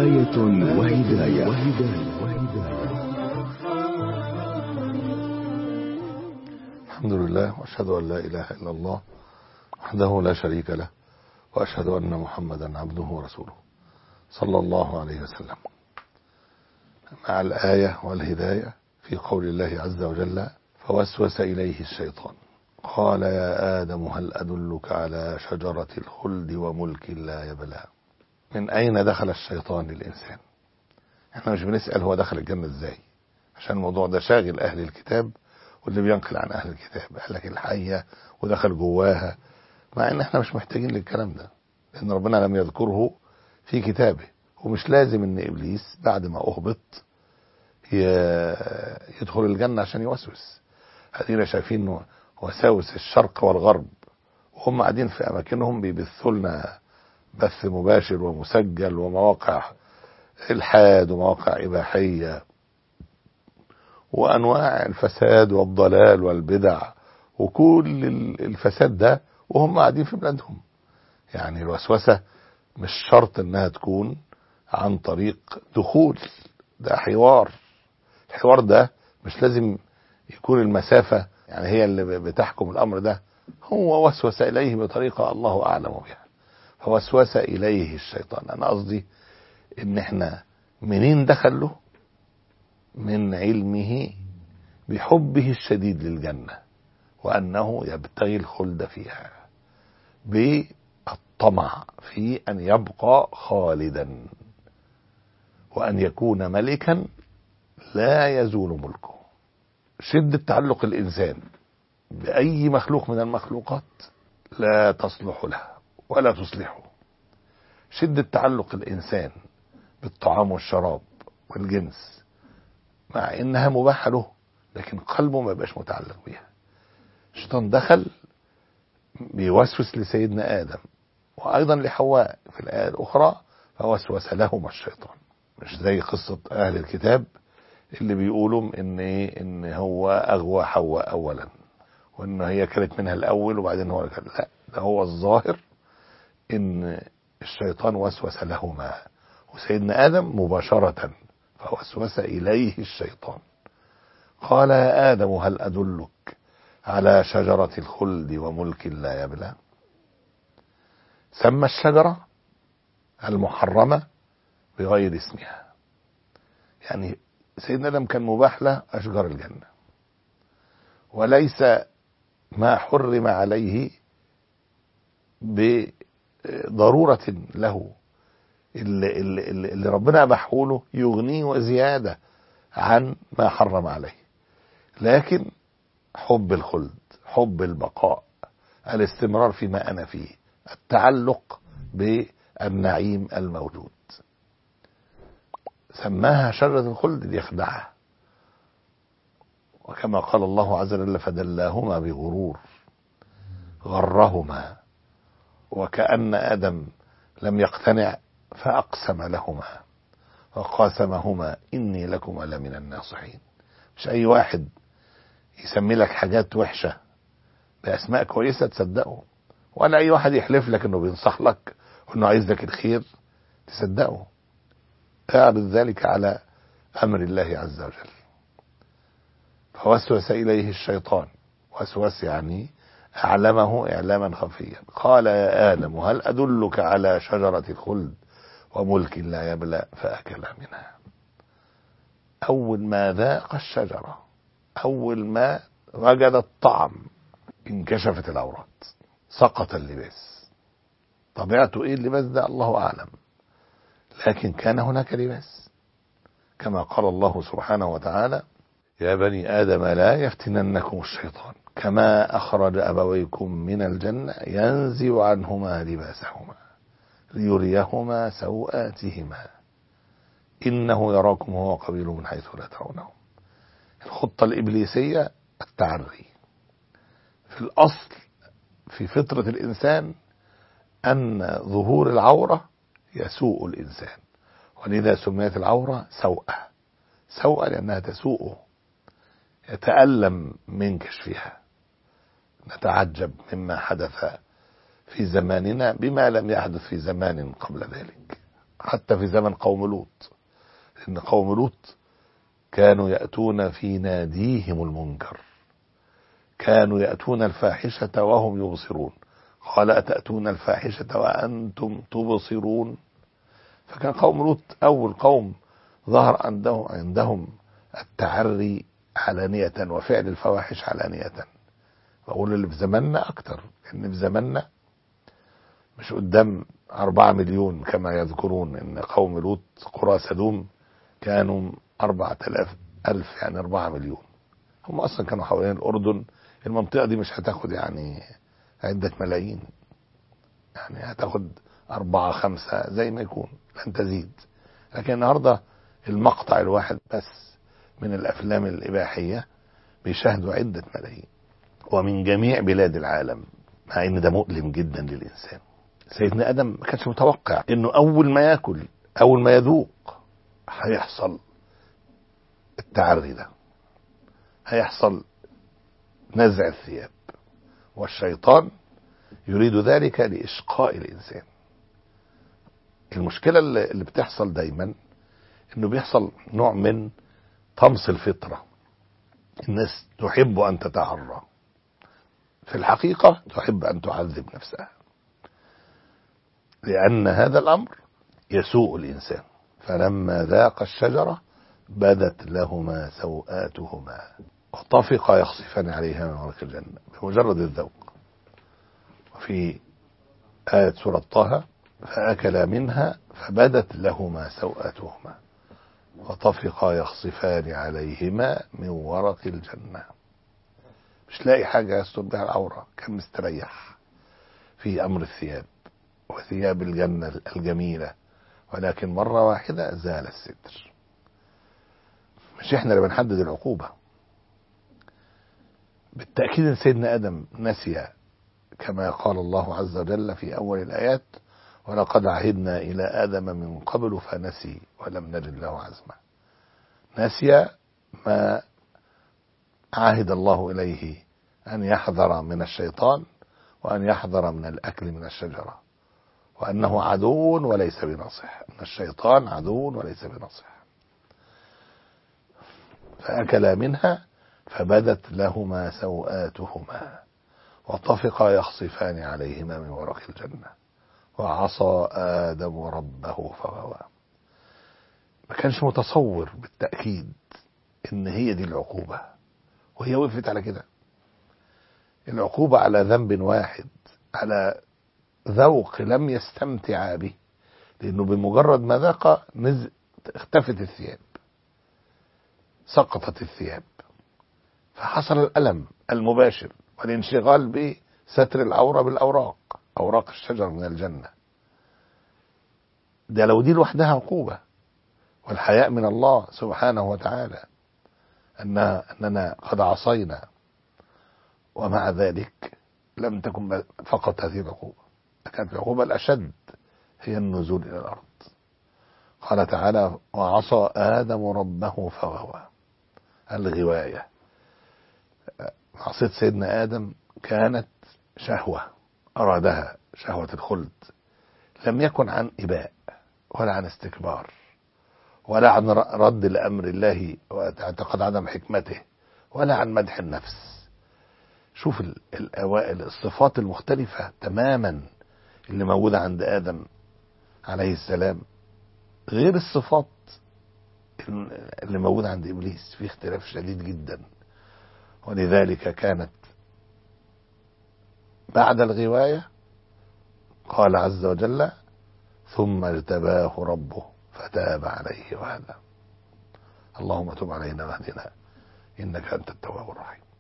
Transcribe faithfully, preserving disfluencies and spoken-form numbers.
آية وهداية, وهداية. الحمد لله، وأشهد أن لا إله إلا الله وحده لا شريك له، وأشهد أن محمدا عبده ورسوله صلى الله عليه وسلم. مع الآية والهداية في قول الله عز وجل: فوسوس إليه الشيطان قال يا آدم هل أدلك على شجرة الخلد وملك لا يبلى. من أين دخل الشيطان للإنسان؟ احنا مش بنسأل هو دخل الجنة ازاي، عشان الموضوع ده شاغل أهل الكتاب واللي بينقل عن أهل الكتاب، قال لك الحية ودخل جواها، مع ان احنا مش محتاجين للكلام ده، لأن ربنا لم يذكره في كتابه. ومش لازم ان إبليس بعد ما أهبط يدخل الجنة عشان يوسوس. هدينا شايفين وساوس الشرق والغرب وهم قاعدين في أماكنهم بيبثوا لنا بث مباشر ومسجل ومواقع الحاد ومواقع إباحية وأنواع الفساد والضلال والبدع وكل الفساد ده وهم قاعدين في بلادهم. يعني الوسوسة مش شرط انها تكون عن طريق دخول، ده حوار. الحوار ده مش لازم يكون المسافة يعني هي اللي بتحكم الأمر ده، هو وسوس إليه بطريقة الله أعلم بها، فوسوس إليه الشيطان. أنا قصدي إن إحنا منين دخل له؟ من علمه بحبه الشديد للجنة وأنه يبتغي الخلد فيها، بالطمع في أن يبقى خالدا وأن يكون ملكا لا يزول ملكه. شدة تعلق الإنسان بأي مخلوق من المخلوقات لا تصلح له ولا تصلحه. شدة تعلق الإنسان بالطعام والشراب والجنس مع إنها مباحة له، لكن قلبه ما يبقاش متعلق بها. الشيطان دخل بيوسوس لسيدنا آدم وأيضا لحواء في الآية الأخرى، فوسوس لهما الشيطان. مش زي قصة أهل الكتاب اللي بيقولوا إن إيه إن هو أغوى حواء أولا وإن هي كانت منها الأول وبعدين هو كان. لا، ده هو الظاهر إن الشيطان وسوس لهما وسيدنا آدم مباشرة، فوسوس إليه الشيطان قال يا آدم هل أدلك على شجرة الخلد وملك لا يبلى. سمى الشجرة المحرمة بغير اسمها، يعني سيدنا آدم كان مباح له أشجار الجنة، وليس ما حرم عليه بضرورة له، اللي, اللي, اللي ربنا أباحه له يغنيه وزيادة عن ما حرم عليه. لكن حب الخلد، حب البقاء، الاستمرار فيما أنا فيه، التعلق بالنعيم الموجود، سماها شجرة الخلد ليخدعها. وكما قال الله عز وجل فدلاهما بغرور غرهما، وكأن آدم لم يقتنع فأقسم لهما وقاسمهما إني لكما لمن الناصحين. مش أي واحد يسمي لك حاجات وحشة بأسماء كويسة تصدقه، ولا أي واحد يحلف لك إنه بينصح لك وإنه عايز لك الخير تصدقه. اعرض ذلك على أمر الله عز وجل. فوسوس إليه الشيطان، وسوس يعني أعلمه إعلاما خفيا، قال يا آدم هل أدلك على شجرة الخلد وملك لا يبلى، فأكل منها. أول ما ذاق الشجرة، أول ما وجد الطعم، انكشفت العورات، سقط اللباس. طبيعته إيه اللباس ده الله أعلم، لكن كان هناك لباس، كما قال الله سبحانه وتعالى يا بني آدم لا يفتننكم الشيطان كما أخرج أبويكم من الجنة ينزع عنهما لباسهما ليريهما سوآتهما إنه يراكم هو قبيله من حيث لا ترونهم. الخطة الإبليسية التعري. في الأصل في فطرة الإنسان أن ظهور العورة يسوء الإنسان، ولذا سميت العورة سوءة. سوءة لأنها تسوءه، يتألم من كشفها. نتعجب مما حدث في زماننا بما لم يحدث في زمان قبل ذلك. حتى في زمن قوم لوط، إن قوم لوط كانوا يأتون في ناديهم المنكر، كانوا يأتون الفاحشة وهم يبصرون، قال أتأتون الفاحشة وأنتم تبصرون. فكان قوم لوط أول قوم ظهر عندهم عندهم التعري علانية وفعل الفواحش علانية. بقول اللي في زماننا أكتر، لأن في زماننا مش قدام أربعة مليون كما يذكرون، إن قوم لوط قرى سدوم كانوا أربعة آلاف ألف، يعني أربعة مليون. هم أصلا كانوا حوالين الأردن، المنطقة دي مش هتاخد يعني عدة ملايين، يعني هتاخد أربعة خمسة زي ما يكون، لن تزيد. لكن النهاردة المقطع الواحد بس من الأفلام الإباحية بيشاهدوا عدة ملايين، ومن جميع بلاد العالم، مع إن ده مؤلم جدا للإنسان. سيدنا آدم ما كانش متوقع إنه أول ما يأكل أول ما يذوق هيحصل التعري ده، هيحصل نزع الثياب، والشيطان يريد ذلك لإشقاء الإنسان. المشكلة اللي بتحصل دايما إنه بيحصل نوع من طمس الفطرة. الناس تحب أن تتعرى، في الحقيقة تحب أن تعذب نفسها، لأن هذا الأمر يسوء الإنسان. فلما ذاق الشجرة بدت لهما سوآتهما وطفقا يخصفان عليها من ورق الجنة بمجرد الذوق. وفي آية سورة طه فأكلا منها فبدت لهما سوآتهما وطفقا يخصفان عليهما من ورق الجنة. مش لاقي حاجة يستر بها العورة، كان مستريح في أمر الثياب وثياب الجنة الجميلة، ولكن مرة واحدة زال الستر. مش احنا اللي بنحدد العقوبة. بالتأكيد ان سيدنا آدم نسي، كما قال الله عز وجل في أول الآيات ولقد عهدنا إلى آدم من قبل فنسي ولم نجد له عزما. نسي ما عهد الله إليه أن يحذر من الشيطان وأن يحذر من الأكل من الشجرة، وأنه عدو وليس بناصح، أن الشيطان عدو وليس بناصح. فأكلا منها فبدت لهما سوآتهما وطفقا يخصفان عليهما من ورق الجنة وعصى آدم ربه فغوى. ما كانش متصور بالتأكيد إن هي دي العقوبة، وهي وقفت على كده. العقوبة على ذنب واحد، على ذوق لم يستمتع به، لأنه بمجرد ما ذاق نز... اختفت الثياب، سقطت الثياب، فحصل الألم المباشر والانشغال بستر العورة بالأوراق، أوراق الشجر من الجنة. ده لو دي لوحدها عقوبة. والحياء من الله سبحانه وتعالى أننا, أننا قد عصينا، ومع ذلك لم تكن فقط هذه العقوبة، كانت العقوبة الأشد هي النزول إلى الأرض. قال تعالى وعصى آدم ربه فغوى. الغواية، معصية سيدنا آدم كانت شهوة أرادها، شهوة الخلد، لم يكن عن إباء ولا عن استكبار ولا عن رد لأمر الله واعتقاد عدم حكمته ولا عن مدح النفس. شوف الأوائل الصفات المختلفة تماما اللي موجودة عند آدم عليه السلام غير الصفات اللي موجودة عند إبليس، في اختلاف شديد جدا. ولذلك كانت بعد الغواية قال عز وجل ثم اجتباه ربه فتاب عليه وهدى. اللهم تب علينا واهدنا إنك أنت التواب الرحيم.